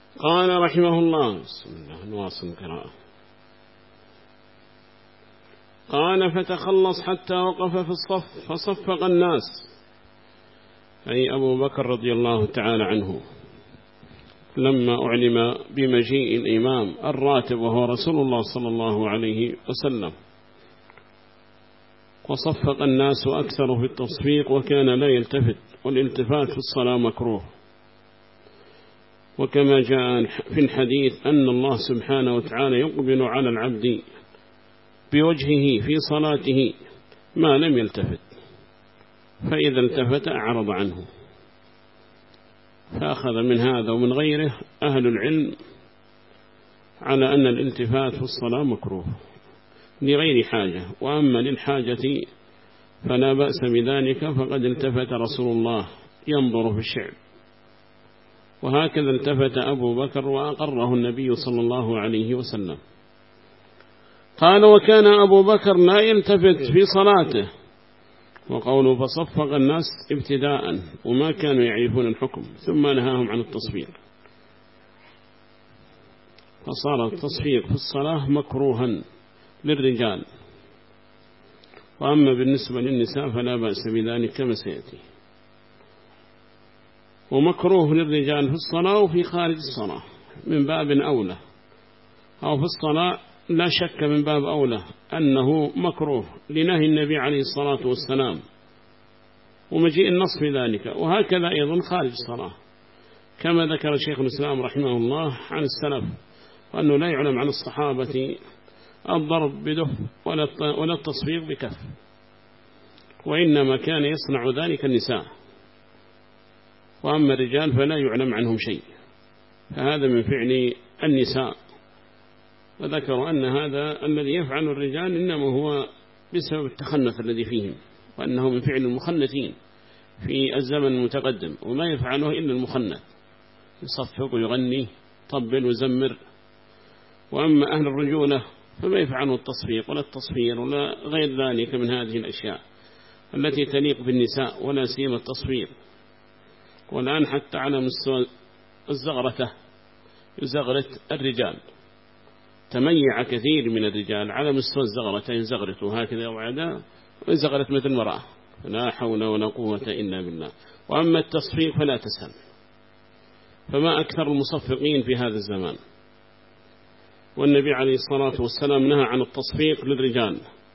قال رحمه الله بسم الله نواصل القراءة. قال فتخلص حتى وقف في الصف فصفق الناس، أي أبو بكر رضي الله تعالى عنه، لما أعلم بمجيء الإمام الراتب وهو رسول الله صلى الله عليه وسلم، وصفق الناس أكثر في التصفيق وكان لا يلتفت، والالتفات في الصلاة مكروه، وكما جاء في الحديث أن الله سبحانه وتعالى يقبل على العبد بوجهه في صلاته ما لم يلتفت، فإذا التفت أعرض عنه. فأخذ من هذا ومن غيره أهل العلم على أن الالتفات في الصلاة مكروه لغير حاجة، وأما للحاجة فلا بأس بذلك، فقد التفت رسول الله ينظر في الشعب، وهكذا التفت أبو بكر وأقره النبي صلى الله عليه وسلم. قال وكان أبو بكر لا يلتفت في صلاته، وقوله فصفق الناس ابتداء وما كانوا يعرفون الحكم، ثم نهاهم عن التصفيق، فصار التصفيق في الصلاة مكروها للرجال، وأما بالنسبة للنساء فلا بأس بذلك كما سيأتي. ومكروه للرجال في الصلاة وفي خارج الصلاة من باب أولى، أو في الصلاة لا شك من باب أولى أنه مكروه لنهي النبي عليه الصلاة والسلام ومجيء النص في ذلك، وهكذا أيضا خارج الصلاة، كما ذكر شيخ الإسلام رحمه الله عن السلف، وأنه لا يعلم عن الصحابة الضرب بدف ولا التصفيق بكف، وإنما كان يصنع ذلك النساء، وأما الرجال فلا يعلم عنهم شيء، فهذا من فعل النساء. وذكروا أن هذا الذي يفعل الرجال إنما هو بسبب التخنث الذي فيهم، وأنه من فعل المخنثين في الزمن المتقدم، وما يفعله إلا المخنث، يصفق ويغني طبل وزمر. وأما أهل الرجولة فما يفعلوا التصفيق ولا التصفير ولا غير ذلك من هذه الأشياء التي تليق بالنساء، ولا سيما التصفير. والآن حتى على مستوى الزغرة يزغرت الرجال، تميع كثير من الرجال على مستوى الزغرة يزغرتوا هكذا وعدا، ويزغرت مثل المرأة، لا حول ولا قوة إلا بالله. وأما التصفيق فلا تسهل، فما أكثر المصفقين في هذا الزمان، والنبي عليه الصلاة والسلام نهى عن التصفيق للرجال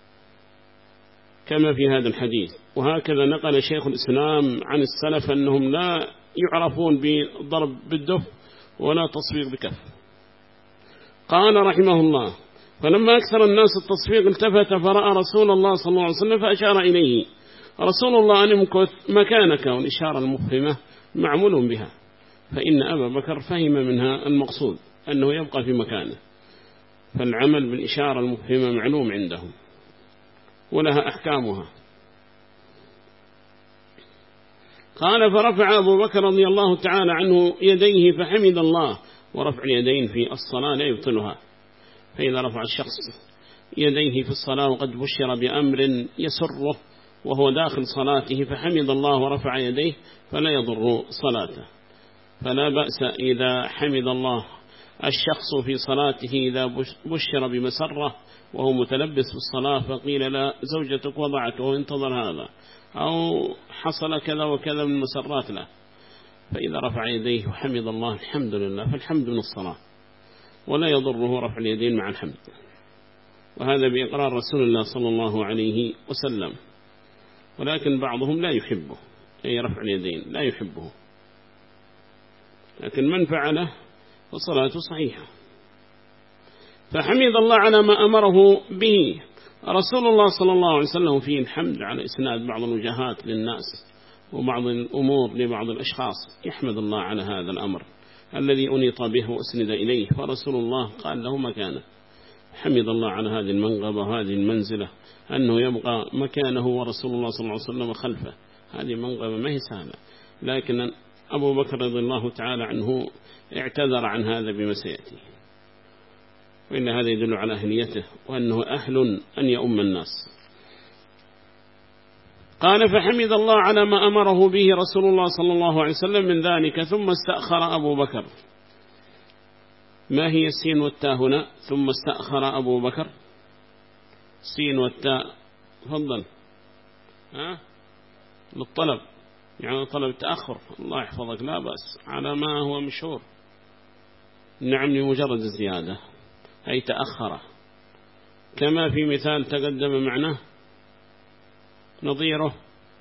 كما في هذا الحديث. وهكذا نقل شيخ الإسلام عن السلف أنهم لا يعرفون بضرب بالدف ولا تصفيق بكف. قال رحمه الله فلما أكثر الناس التصفيق التفت فرأى رسول الله صلى الله عليه وسلم فأشار إليه رسول الله أن امكث مكانك، والإشارة المفهمة معمول بها، فإن أبا بكر فهم منها المقصود أنه يبقى في مكانه، فالعمل بالإشارة المفهمة معلوم عندهم ولها أحكامها. قال فرفع أبو بكر رضي الله تعالى عنه يديه فحمد الله، ورفع اليدين في الصلاة لا يبطلها، فإذا رفع الشخص يديه في الصلاة وقد بشر بأمر يسره وهو داخل صلاته فحمد الله ورفع يديه فلا يضر صلاته، فلا بأس إذا حمد الله الشخص في صلاته إذا بشر بمسرة وهو متلبس بالصلاة، فقيل لا زوجتك وضعت وانتظر هذا، أو حصل كذا وكذا من مسرات له، فإذا رفع يديه وحمد الله الحمد لله، فالحمد من الصلاة، ولا يضره رفع اليدين مع الحمد. وهذا بإقرار رسول الله صلى الله عليه وسلم، ولكن بعضهم لا يحبه، أي رفع اليدين لا يحبه، لكن من فعله فصلاته صحيحة. فحمد الله على ما أمره به رسول الله صلى الله عليه وسلم فيه الحمد على إسناد بعض الوجهات للناس وبعض الأمور لبعض الأشخاص، يحمد الله على هذا الأمر الذي أنيط به وأسند إليه، فرسول الله قال له مكانه، حمد الله على هذه المنقبة وهذه المنزلة أنه يبقى مكانه ورسول الله صلى الله عليه وسلم خلفه، هذه منقبة ما هي سهلة، لكن أبو بكر رضي الله تعالى عنه اعتذر عن هذا بما سيأتي، وإن هذا يدل على أهليته وأنه أهل أن يؤم الناس. قال فحمد الله على ما أمره به رسول الله صلى الله عليه وسلم من ذلك، ثم استأخر أبو بكر ما هي السين والتاء هنا؟ ثم استأخر أبو بكر. السين والتاء فضل للطلب، يعني طلب التأخر. الله يحفظك، لا بأس على ما هو مشهور. نعم، لمجرد الزيادة أي تأخر، كما في مثال تقدم معنا نظيره.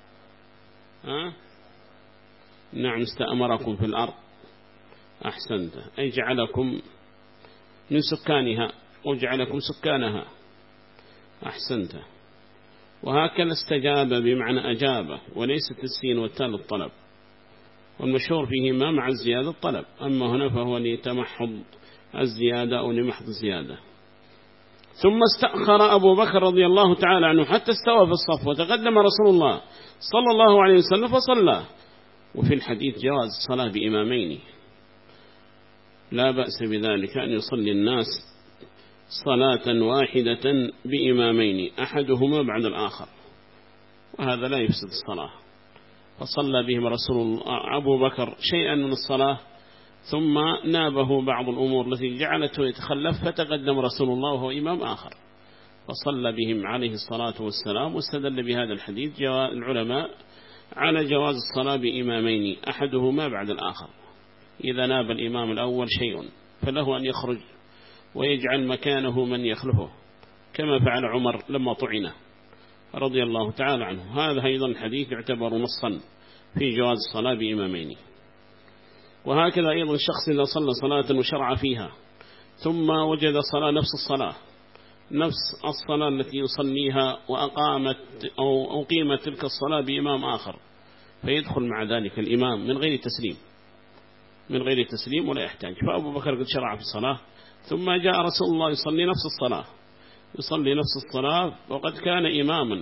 نعم، استأمركم في الأرض. أحسنت، أي جعلكم من سكانها وجعلكم سكانها. أحسنت. وهكذا استجاب بمعنى أجاب، وليست السين والتاء للطلب، والمشهور فيهما مع الزيادة الطلب، أما هنا فهو لتمحض الزيادة أو لمحض الزيادة. ثم استأخر أبو بكر رضي الله تعالى عنه حتى استوى في الصف، وتقدم رسول الله صلى الله عليه وسلم فصلى. وفي الحديث جواز الصلاة بإمامين، لا بأس بذلك أن يصلي الناس صلاة واحدة بإمامين أحدهما بعد الآخر، وهذا لا يفسد الصلاة. فصلى بهم أبو بكر شيئا من الصلاة، ثم نابه بعض الأمور التي جعلته يتخلف، فتقدم رسول الله وهو إمام آخر فصلى بهم عليه الصلاة والسلام. واستدل بهذا الحديث العلماء على جواز الصلاة بإمامين أحدهما بعد الآخر. إذا ناب الإمام الأول شيء فله أن يخرج ويجعل مكانه من يخلفه، كما فعل عمر لما طعن رضي الله تعالى عنه. هذا أيضا الحديث يعتبر نصا في جواز الصلاة بإمامين. وهكذا أيضا الشخص إذا صلى صلاة وشرع فيها ثم وجد صلاة نفس الصلاة التي يصليها وأقامت أو أقيمت تلك الصلاة بإمام آخر، فيدخل مع ذلك الإمام من غير تسليم ولا يحتاج. فأبو بكر قد شرع في الصلاة، ثم جاء رسول الله يصلي نفس الصلاة وقد كان إماما،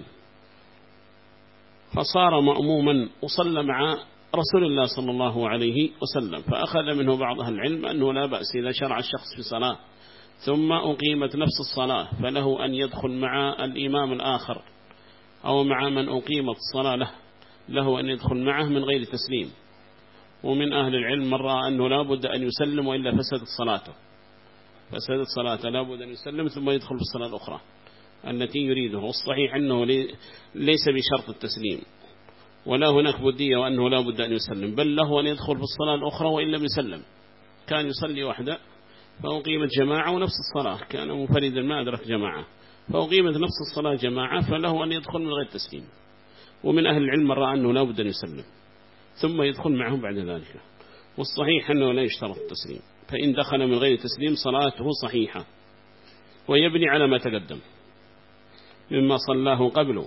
فصار مأموما وصلى مع رسول الله صلى الله عليه وسلم. فأخذ منه بعض أهل العلم أنه لا بأس إذا شرع الشخص في صلاة ثم أقيمت نفس الصلاة فله أن يدخل مع الإمام الآخر أو مع من أقيمت الصلاة له أن يدخل معه من غير تسليم. ومن أهل العلم من رأى أنه لا بد أن يسلم وإلا فسدت صلاته لا بد أن يسلم ثم يدخل في الصلاة الأخرى التي يريده. والصحيح أنه ليس بشرط التسليم، ولا هناك بدية وأنه لا بد أن يسلم، بل له أن يدخل في الصلاة الأخرى وإن لم يسلم. كان يصلي وحده فأقيمت جماعة ونفس الصلاة، كان منفردا ما أدرك جماعة، فأقيمت نفس الصلاة جماعة فله أن يدخل من غير تسليم. ومن أهل العلم من رأى أنه لا بد أن يسلم ثم يدخل معهم بعد ذلك. والصحيح أنه لا يشترط التسليم، فإن دخل من غير تسليم صلاته صحيحة، ويبني على ما تقدم مما صلاه قبله،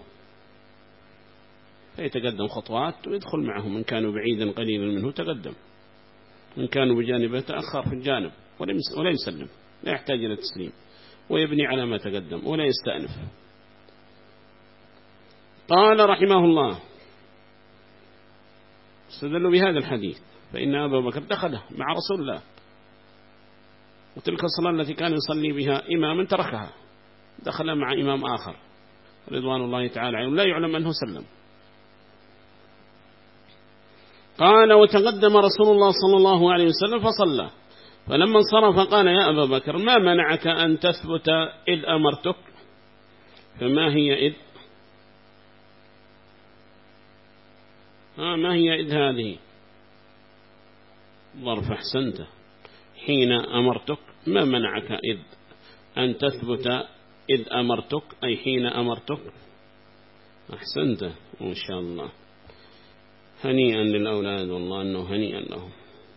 فيتقدم خطوات ويدخل معهم. من كانوا بعيدا قليلا منه تقدم، من كانوا بجانبه تأخر في الجانب ولا يسلم، لا يحتاج إلى التسليم، ويبني على ما تقدم ولا يستأنف. قال رحمه الله استدلوا بهذا الحديث، فإن أبا بكر دخل مع رسول الله، وتلك الصلاة التي كان يصلي بها إماما تركها، دخل مع إمام آخر رضوان الله تعالى عنه لا يعلم أنه سلم. قال وتقدم رسول الله صلى الله عليه وسلم فصلى، فلما انصرف قال يا أبا بكر ما منعك أن تثبت إذ أمرتك؟ فما هي إذ؟ ما هي إذ هذه؟ ظرف. أحسنت. حين أمرتك، ما منعك إذ أن تثبت إذ أمرتك أي حين أمرتك. أحسنت ما شاء الله. هنيئا للأولاد والله أنه هنيئا لهم،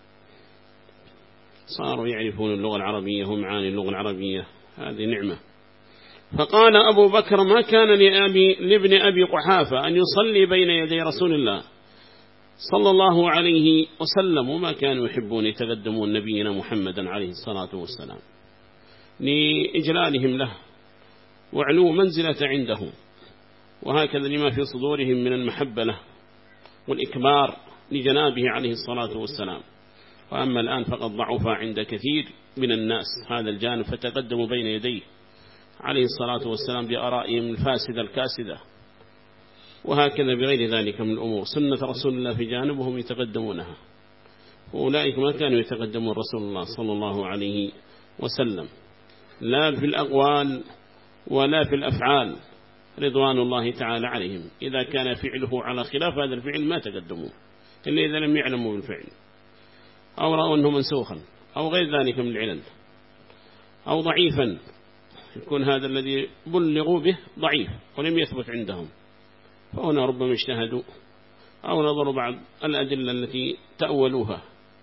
صاروا يعرفون اللغة العربية ومعاني اللغة العربية، هذه نعمة. فقال أبو بكر ما كان لابن أبي قحافة أن يصلي بين يدي رسول الله صلى الله عليه وسلم، وما كانوا يحبون يتقدمون نبينا محمدا عليه الصلاة والسلام لإجلالهم له وعلو منزلة عنده، وهكذا لما في صدورهم من المحبة له والإكبار لجنابه عليه الصلاة والسلام. وأما الآن فقد ضعف عند كثير من الناس هذا الجانب، فتقدموا بين يديه عليه الصلاة والسلام بآرائهم الفاسدة الكاسدة، وهكذا بغير ذلك من الأمور. سنة رسول الله في جانبهم يتقدمونها، أولئك ما كانوا يتقدمون رسول الله صلى الله عليه وسلم لا في الأقوال ولا في الأفعال رضوان الله تعالى عليهم. إذا كان فعله على خلاف هذا الفعل ما تقدموا إلا إذا لم يعلموا بالفعل أو رأوا أنه منسوخا أو غير ذلك من العلل أو ضعيفا، يكون هذا الذي بلغوا به ضعيف ولم يثبت عندهم، فهنا ربما اجتهدوا أو نظروا بعض الأدلة التي تأولوها.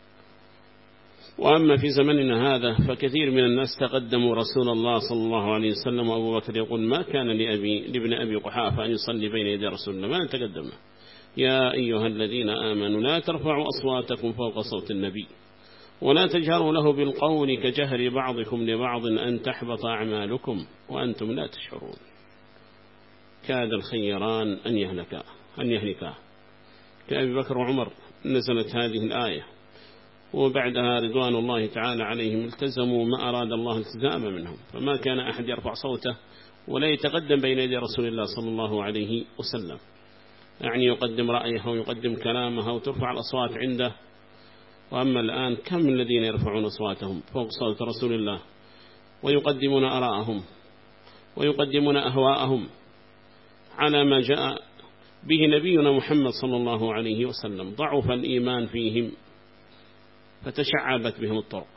وأما في زمننا هذا فكثير من الناس تقدموا رسول الله صلى الله عليه وسلم، وأبو بكر يقول ما كان لابن أبي قحافة أن يصلي بين يدي رسول الله، ما نتقدمه. يا أيها الذين آمنوا لا ترفعوا أصواتكم فوق صوت النبي ولا تجهروا له بالقول كجهر بعضكم لبعض أن تحبط أعمالكم وأنتم لا تشعرون. كاد الخيران أن يهلكا كأبي بكر وعمر نزلت هذه الآية، وبعدها رضوان الله تعالى عليهم التزموا ما أراد الله التزام منهم، فما كان أحد يرفع صوته ولا يتقدم بين يدي رسول الله صلى الله عليه وسلم، يعني يقدم رأيه ويقدم كلامه وترفع الأصوات عنده. وأما الآن كم الذين يرفعون أصواتهم فوق صوت رسول الله ويقدمون آراءهم ويقدمون أهواءهم على ما جاء به نبينا محمد صلى الله عليه وسلم. ضعف الإيمان فيهم فتشعبت بهم الطرق،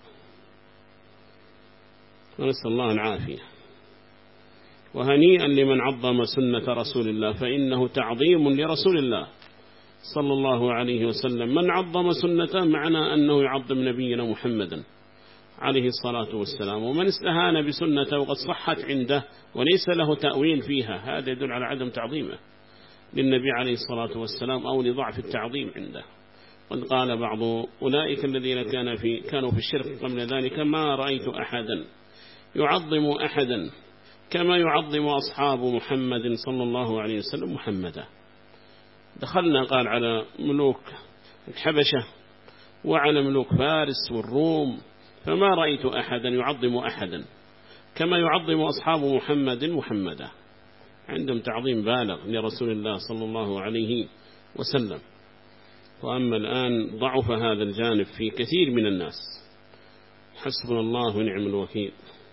ونسأل الله العافية. وهنيئا لمن عظم سنة رسول الله فإنه تعظيم لرسول الله صلى الله عليه وسلم. من عظم سنته معنى أنه يعظم نبينا محمدا عليه الصلاة والسلام، ومن استهان بسنته وقد صحت عنده وليس له تأويل فيها هذا يدل على عدم تعظيمه للنبي عليه الصلاة والسلام أو لضعف التعظيم عنده. قد قال بعض أولئك الذين كانوا في الشرك قبل ذلك ما رأيت أحدا يعظم أحدا كما يعظم أصحاب محمد صلى الله عليه وسلم محمدا. دخلنا قال على ملوك الحبشة وعلى ملوك فارس والروم، فما رأيت أحدا يعظم أحدا كما يعظم أصحاب محمد محمدا. عندهم تعظيم بالغ لرسول الله صلى الله عليه وسلم. وأما الآن ضعف هذا الجانب في كثير من الناس، حسبنا الله ونعم الوكيل.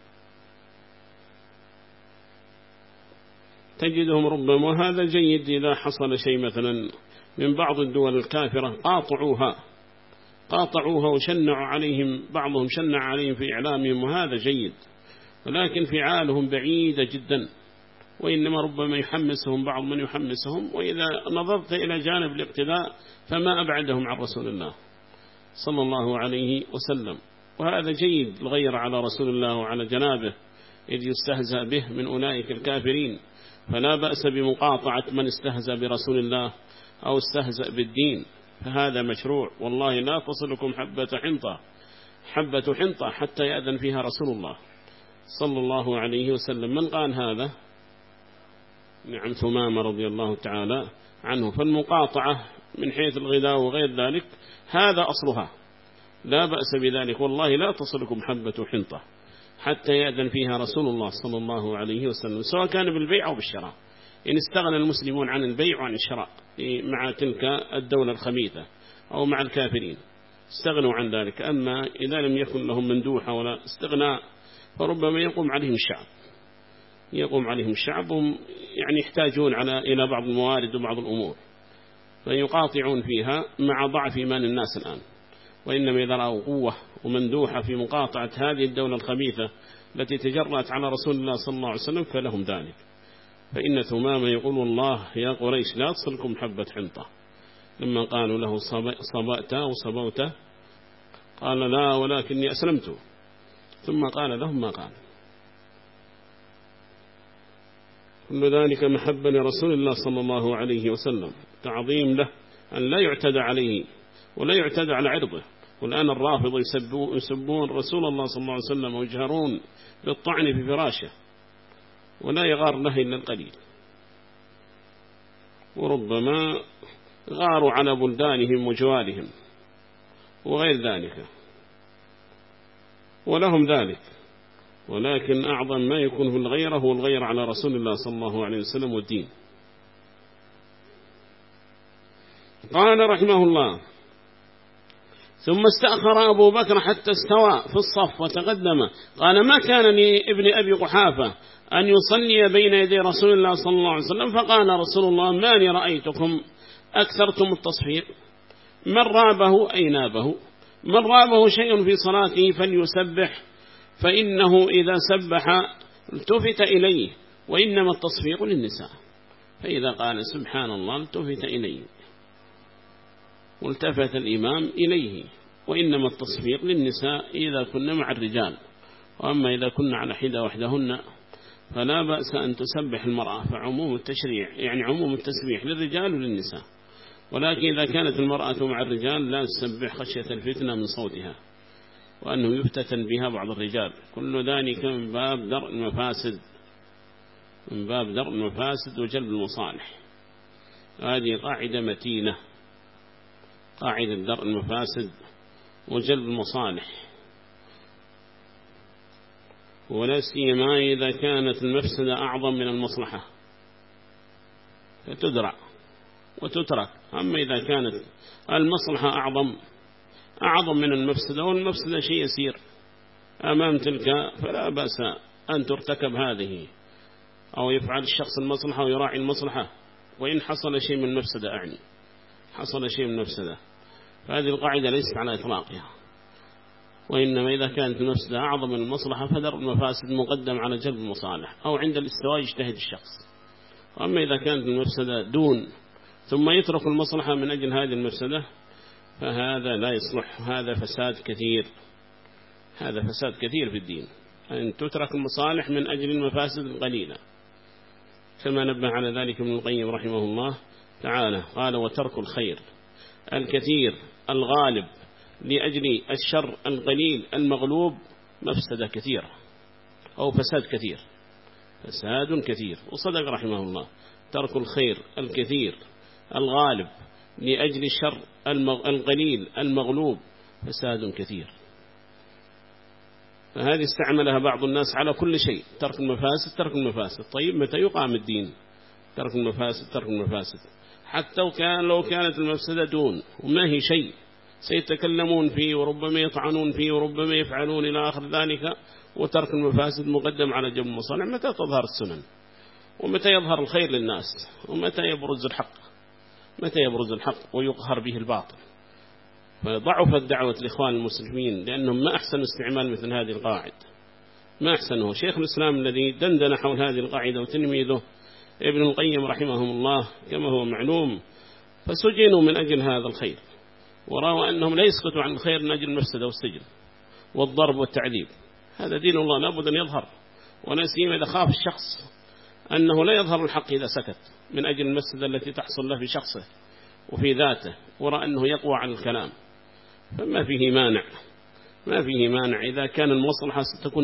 تجدهم ربما، وهذا جيد إذا حصل شيء مثلا من بعض الدول الكافرة قاطعوها وشنعوا عليهم، بعضهم شنع عليهم في إعلامهم، وهذا جيد، ولكن فعالهم بعيدة جدا، وإنما ربما يحمسهم بعض من يحمسهم. وإذا نظرت إلى جانب الاقتداء فما أبعدهم عن رسول الله صلى الله عليه وسلم، وهذا جيد الغير على رسول الله وعلى جنابه إذ يستهزأ به من أولئك الكافرين. فلا بأس بمقاطعة من استهزأ برسول الله أو استهزأ بالدين، فهذا مشروع. والله لا تصلكم حبة حنطة حتى يأذن فيها رسول الله صلى الله عليه وسلم. من قال هذا؟ نعم ثمامة رضي الله تعالى عنه. فالمقاطعة من حيث الغذاء وغير ذلك هذا أصلها، لا بأس بذلك. والله لا تصلكم حبة حنطة حتى يأذن فيها رسول الله صلى الله عليه وسلم، سواء كان بالبيع أو بالشراء. إن استغنى المسلمون عن البيع وعن الشراء مع تلك الدولة الخبيثة أو مع الكافرين استغنوا عن ذلك. أما إذا لم يكن لهم مندوحة ولا استغناء فربما يقوم عليهم الشعب هم يعني يحتاجون إلى بعض الموارد وبعض الأمور فيقاطعون فيها مع ضعف إيمان الناس الآن. وإنما إذا رأوا قوة ومندوحة في مقاطعة هذه الدولة الخبيثة التي تجرأت على رسول الله صلى الله عليه وسلم فلهم ذلك. فإن ثمامة يقول والله يا قريش لا تصلكم حبة حنطة. لما قالوا له صبأت أو صبوت قال لا ولكني أسلمت، ثم قال لهم ما قال. كل ذلك محبة لرسول الله صلى الله عليه وسلم، تعظيم له، أن لا يعتدى عليه ولا يعتدى على عرضه. والآن الرافضة يسبون رسول الله صلى الله عليه وسلم ويجهرون بالطعن في فراشه ولا يغار له إلا القليل، وربما غاروا على بلدانهم وجوارهم وغير ذلك، ولهم ذلك. ولكن أعظم ما يكون في الغيرة هو الغير على رسول الله صلى الله عليه وسلم والدين. قال رحمه الله ثم استأخر أبو بكر حتى استوى في الصف وتقدم. قال ما كان لابن أبي قحافة أن يصلي بين يدي رسول الله صلى الله عليه وسلم، فقال رسول الله ما لي رأيتكم أكثرتم التصفيق. من رابه أي نابه، من رابه شيء في صلاته فليسبح، فإنه إذا سبح التفت إليه، وإنما التصفيق للنساء. فإذا قال سبحان الله التفت إليه والتفت الإمام إليه، وإنما التصفيق للنساء إذا كنا مع الرجال. وأما إذا كنا على حدة وحدهن فلا بأس أن تسبح المرأة، فعموم التشريع يعني عموم التسبيح للرجال وللنساء. ولكن إذا كانت المرأة مع الرجال لا تسبح خشية الفتنة من صوتها، وأنه يفتتن بها بعض الرجال. كل ذلك من باب درء المفاسد، من باب درء المفاسد وجلب المصالح. هذه قاعدة متينة، قاعدة درء المفاسد وجلب المصالح، ولا سيما إذا كانت المفسدة أعظم من المصلحة فتدرع وتترك. أما إذا كانت المصلحة أعظم من المفسدة، والمفسدة شيء يسير أمام تلك، فلا بأس أن ترتكب هذه، أو يفعل الشخص المصلحة ويراعي المصلحة، وإن حصل شيء من المفسدة، حصل شيء من المفسدة. فهذه القاعدة ليست على إطلاقها، وإنما إذا كانت المفسدة أعظم من المصلحة فدرء المفاسد مقدم على جلب المصالح، أو عند الاستواء يجتهد الشخص. وأما إذا كانت المفسدة دون ثم يترك المصلحة من أجل هذه المفسدة فهذا لا يصلح، هذا فساد كثير، هذا فساد كثير في الدين، أن تترك المصالح من أجل المفاسد القليلة، كما نبه على ذلك ابن القيم رحمه الله تعالى. قال وترك الخير الكثير الغالب لأجل الشر القليل المغلوب مفسدة كثيرة، أو فساد كثير، فساد كثير. وصدق رحمه الله، ترك الخير الكثير الغالب لأجل الشر القليل المغلوب فساد كثير. فهذه استعملها بعض الناس على كل شيء، ترك المفاسد ترك المفاسد. طيب متى يقام الدين؟ ترك المفاسد ترك المفاسد، حتى لو كانت المفسدة دون وما هي شيء سيتكلمون فيه وربما يطعنون فيه وربما يفعلون إلى آخر ذلك، وترك المفاسد مقدم على جلب المصالح. متى تظهر السنن؟ ومتى يظهر الخير للناس؟ ومتى يبرز الحق؟ متى يبرز الحق ويقهر به الباطل؟ فضعفت دعوة الإخوان المسلمين لأنهم ما أحسن استعمال مثل هذه القاعدة، ما أحسنه. شيخ الإسلام الذي دندن حول هذه القاعدة وتلميذه ابن القيم رحمهم الله كما هو معلوم، فسجنوا من أجل هذا الخير، ورأوا أنهم لا يسكتوا عن الخير من أجل المفسدة والسجن والضرب والتعذيب. هذا دين الله لابد أن يظهر، ولا سيما إذا خاف الشخص أنه لا يظهر الحق إذا سكت من أجل المفسدة التي تحصل له في شخصه وفي ذاته، ورأى أنه يقوى على الكلام. فما فيه مانع، ما فيه مانع إذا كان المصلحة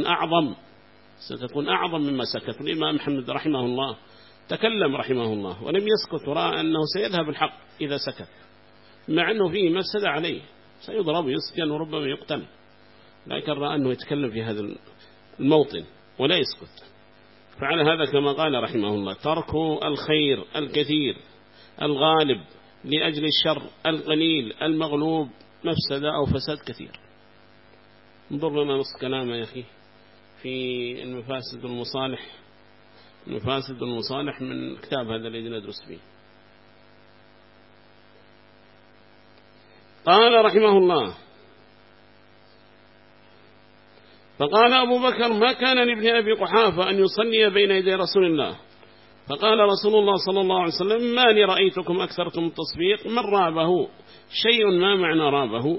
ستكون أعظم مما سكت. الإمام محمد رحمه الله تكلم رحمه الله ولم يسكت، ورأى أنه سيذهب الحق إذا سكت، مع أنه فيه مفسدة عليه، سيضرب يسجن وربما يقتل، لكن رأى أنه يتكلم في هذا الموطن ولا يسكت. فعلى هذا كما قال رحمه الله ترك الخير الكثير الغالب لأجل الشر القليل المغلوب مفسدة أو فساد كثير. انظر لنا نص كلامه يا أخي في المفاسد والمصالح، المفاسد والمصالح من كتاب هذا الذي ندرس فيه. قال رحمه الله فقال أبو بكر ما كان لابن أبي قحافة أن يصلي بين يدي رسول الله، فقال رسول الله صلى الله عليه وسلم ما لي رأيتكم أكثرتم التصفيق. من رابه شيء، ما معنى رابه؟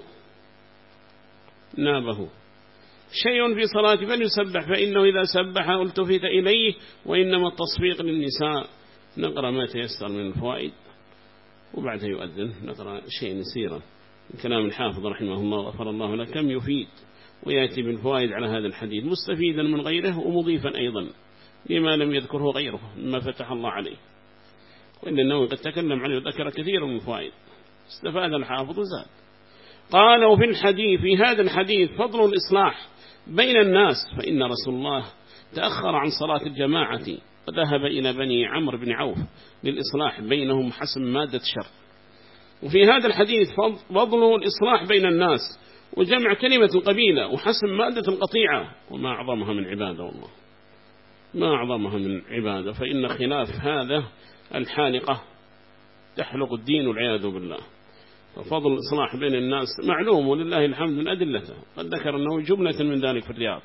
نابه شيء في صلاة فليسبح، فإنه إذا سبح التفت إليه، وإنما التصفيق للنساء. نقرأ ما تيسر من الفوائد وبعدها يؤذن، نقرأ شيء يسيرا من كلام الحافظ رحمه الله غفر الله له، كم يفيد ويأتي بالفوائد على هذا الحديث مستفيدا من غيره ومضيفا أيضا لما لم يذكره غيره مما فتح الله عليه. وإن النووي قد تكلم عليه وذكر كثيرا من الفوائد، استفاد الحافظ وزاد. قال وفي الحديث، في هذا الحديث فضل الإصلاح بين الناس، فإن رسول الله تأخر عن صلاة الجماعة وذهب إلى بني عمرو بن عوف للإصلاح بينهم حسب مادة شر، وفي هذا الحديث فضل الإصلاح بين الناس وجمع كلمة القبيلة وحسم مادة القطيعة، وما أعظمها من عبادة، والله ما أعظمها من عبادة. فإن خلاف هذا الحالقة تحلق الدين والعياذ بالله. ففضل الإصلاح بين الناس معلوم ولله الحمد من أدلته، قد ذكر أنه جملة من ذلك في الرياض.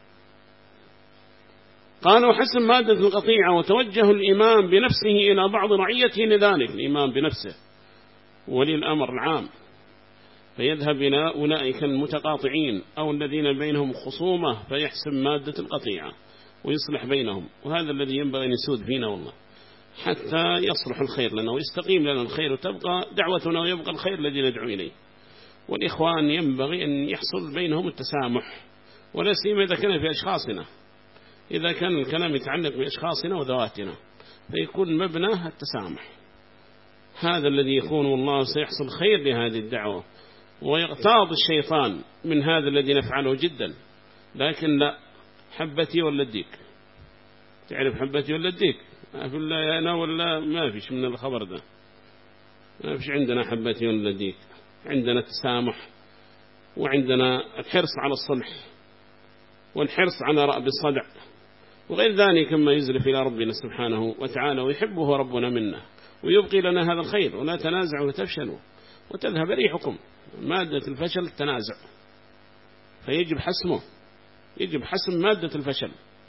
قال وحسم مادة القطيعة، وتوجه الإمام بنفسه إلى بعض رعيته لذلك، الإمام بنفسه ولي الأمر العام، فيذهب إلى أولئك المتقاطعين أو الذين بينهم خصومة فيحسم مادة القطيعة ويصلح بينهم. وهذا الذي ينبغي أن يسود فينا والله، حتى يصلح الخير لنا ويستقيم لنا الخير وتبقى دعوتنا ويبقى الخير الذي ندعو إليه. والإخوان ينبغي أن يحصل بينهم التسامح، ولا سيما إذا كان في أشخاصنا، إذا كان الكلام يتعلق بأشخاصنا وذواتنا فيكون مبناه التسامح. هذا الذي يكون والله سيحصل خير لهذه الدعوة، ويغتاظ الشيطان من هذا الذي نفعله جدا. لكن لا، حبتي ولا الديك، تعرف حبتي ولا الديك؟ أقول لا أنا ولا ما فيش من الخبر ده، ما فيش عندنا حبتي ولا الديك، عندنا التسامح، وعندنا الحرص على الصلح والحرص على رأب الصدع وغير ذلك مما يزلف إلى ربنا سبحانه وتعالى ويحبه ربنا منا ويبقي لنا هذا الخير. ولا تنازعوا وتفشلوا وتذهب ريحكم. مادة الفشل التنازع، فيجب حسمه، يجب حسم مادة الفشل،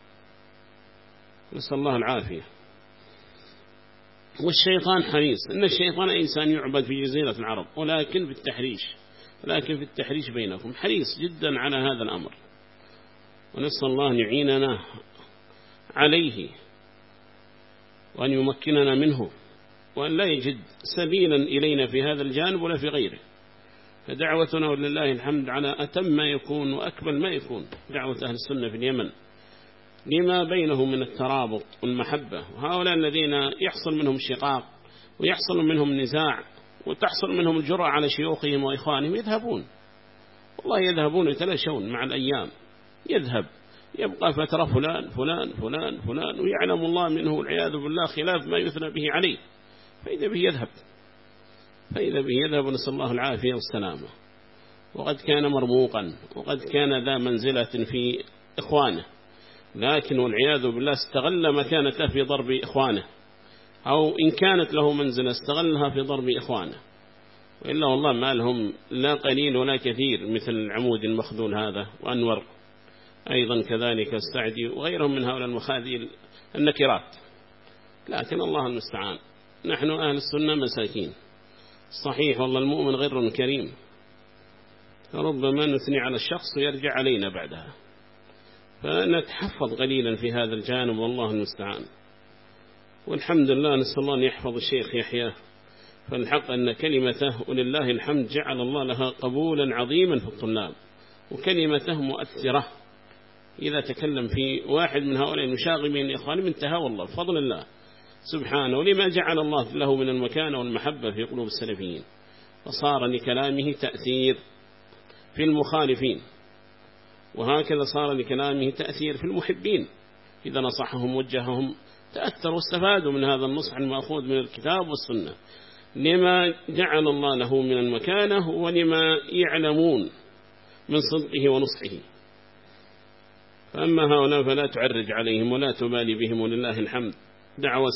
نسأل الله العافية. والشيطان حريص، إن الشيطان إنسان يعبد في جزيرة العرب، ولكن في التحريش بينكم حريص جدا على هذا الأمر، ونسأل الله أن يعيننا عليه وأن يمكننا منه، وأن لا يجد سبيلا إلينا في هذا الجانب ولا في غيره. فدعوتنا ولله الحمد على أتم ما يكون وأكمل ما يكون دعوة أهل السنة في اليمن، لما بينهم من الترابط والمحبة. وهؤلاء الذين يحصل منهم شقاق ويحصل منهم نزاع وتحصل منهم الجرأة على شيوخهم وإخوانهم يذهبون، والله يذهبون يتلاشون مع الأيام، يذهب يبقى فترة فلان فلان فلان فلان، ويعلم الله منه والعياذ بالله خلاف ما يثنى به عليه، فإذا به يذهب نسأل الله العافية والسلامة. وقد كان مرموقا وقد كان ذا منزلة في إخوانه، لكن والعياذ بالله استغل مكانته في ضرب إخوانه، أو إن كانت له منزلة استغلها في ضرب إخوانه. وإلا والله ما لهم لا قليل ولا كثير، مثل العمود المخذول هذا وأنور أيضا كذلك السعدي وغيرهم من هؤلاء المخاذيل النكرات. لكن الله المستعان، نحن أهل السنة مساكين صحيح، والله المؤمن غير كريم، فربما نثني على الشخص ويرجع علينا بعدها، فنتحفظ قليلا في هذا الجانب والله المستعان. والحمد لله نسأل الله أن يحفظ الشيخ يحيى، فالحق أن كلمته ولله الحمد جعل الله لها قبولا عظيما في الطلاب، وكلمته مؤثرة. إذا تكلم في واحد من هؤلاء المشاغبين إخوانهم انتهى والله بفضل الله سبحانه، ولما جعل الله له من المكانة والمحبة في قلوب السلفيين، فصار لكلامه تأثير في المخالفين، وهكذا صار لكلامه تأثير في المحبين، إذا نصحهم وجههم تأثروا واستفادوا من هذا النصح المأخوذ من الكتاب والسنة، لما جعل الله له من المكانة ولما يعلمون من صدقه ونصحه. فأما هؤلاء فلا تعرج عليهم ولا تبالي بهم ولله الحمد. دعوة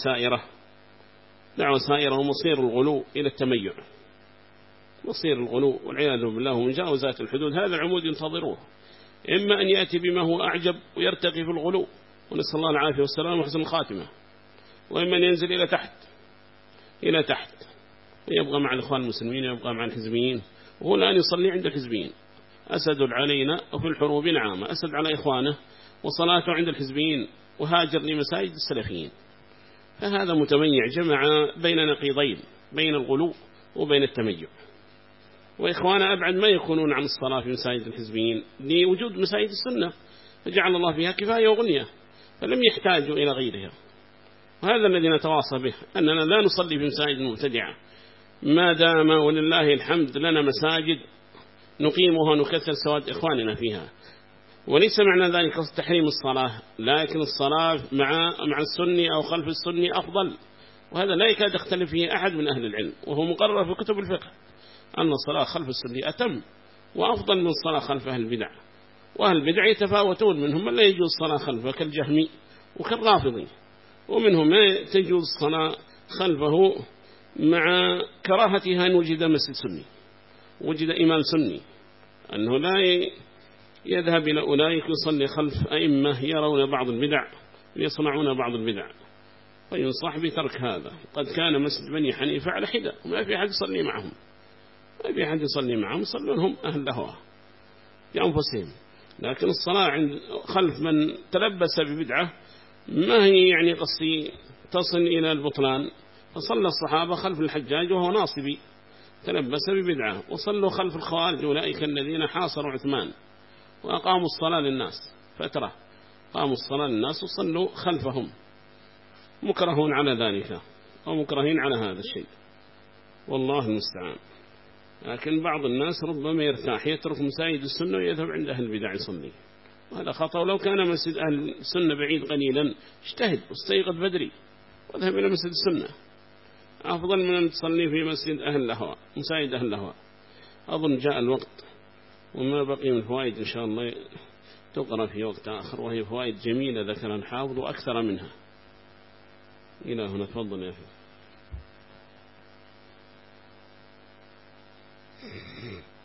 سائرة ومصير الغلو إلى التميع، مصير الغلو والعياذ بالله ومجاوزات الحدود. هذا العمود ينتظروه، إما أن يأتي بما هو أعجب ويرتقي في الغلو ونسأل الله العافية والسلام وحسن الخاتمة، وإما أن ينزل إلى تحت ويبقى مع الإخوان المسلمين ويبقى مع الحزبيين. وهو الآن يصلي عند الحزبيين، أسد علينا وفي الحروب نعامة، أسد على إخوانه وصلاته عند الحزبيين وهاجر لمساجد السلفيين. فهذا متميع، جمع بين نقيضين، بين الغلو وبين التميع. وإخوانا أبعد ما يكونون عن الصلاة في مساجد الحزبيين لوجود مساجد السنة، فجعل الله فيها كفاية وغنية، فلم يحتاجوا إلى غيرها. وهذا الذي نتواصى به، أننا لا نصلي في مساجد المبتدعة ما دام ولله الحمد لنا مساجد نقيمها ونكثر سواد إخواننا فيها. وليس معنى ذلك تحريم الصلاة، لكن الصلاة مع السني أو خلف السني أفضل، وهذا لا يكاد يختلف فيه أحد من أهل العلم، وهو مقرر في كتب الفقه أن الصلاة خلف السني أتم وأفضل من الصلاة خلف أهل البدع. وأهل البدع يتفاوتون، منهم من لا يجوز الصلاة خلفه كالجهمي وكالرافضي، ومنهم ما تجوز الصلاة خلفه مع كراهتها أن وجد مسجد سني، وجد إمام سني، أنه لا يذهب إلى أولئك يصلي خلف أئمة يرون بعض البدع ويصنعون بعض البدع، وينصح بترك هذا. قد كان مسجد بني حنيفة على حدة وما في أحد يصلي معهم، ما في أحد يصلي معهم، يصلونهم أهل لهوة بأنفسهم. لكن الصلاة عند خلف من تلبس ببدعة ما هي يعني قصدي تصل إلى البطلان. فصلى الصحابة خلف الحجاج وهو ناصبي تلبس ببدعة، وصلوا خلف الخوارج أولئك الذين حاصروا عثمان وأقاموا الصلاة للناس فترة، قاموا الصلاة للناس وصلوا خلفهم، مكرهون على ذلك أو مكرهين على هذا الشيء، والله المستعان. لكن بعض الناس ربما يرتاح يترك مساجد السنة ويذهب عند أهل البدع يصلي، وهذا خطأ. ولو كان مسجد أهل السنة بعيد قليلا اجتهد واستيقظ بدري واذهب إلى مسجد السنة، أفضل من أن تصلي في مسجد أهل الأهواء، مساجد أهل الأهواء. أظن جاء الوقت، وما بقي من فوائد إن شاء الله تقرأ في وقت آخر، وهي فوائد جميلة ذكرها الحافظ وأكثر منها. إلى هنا تفضل يا أخي.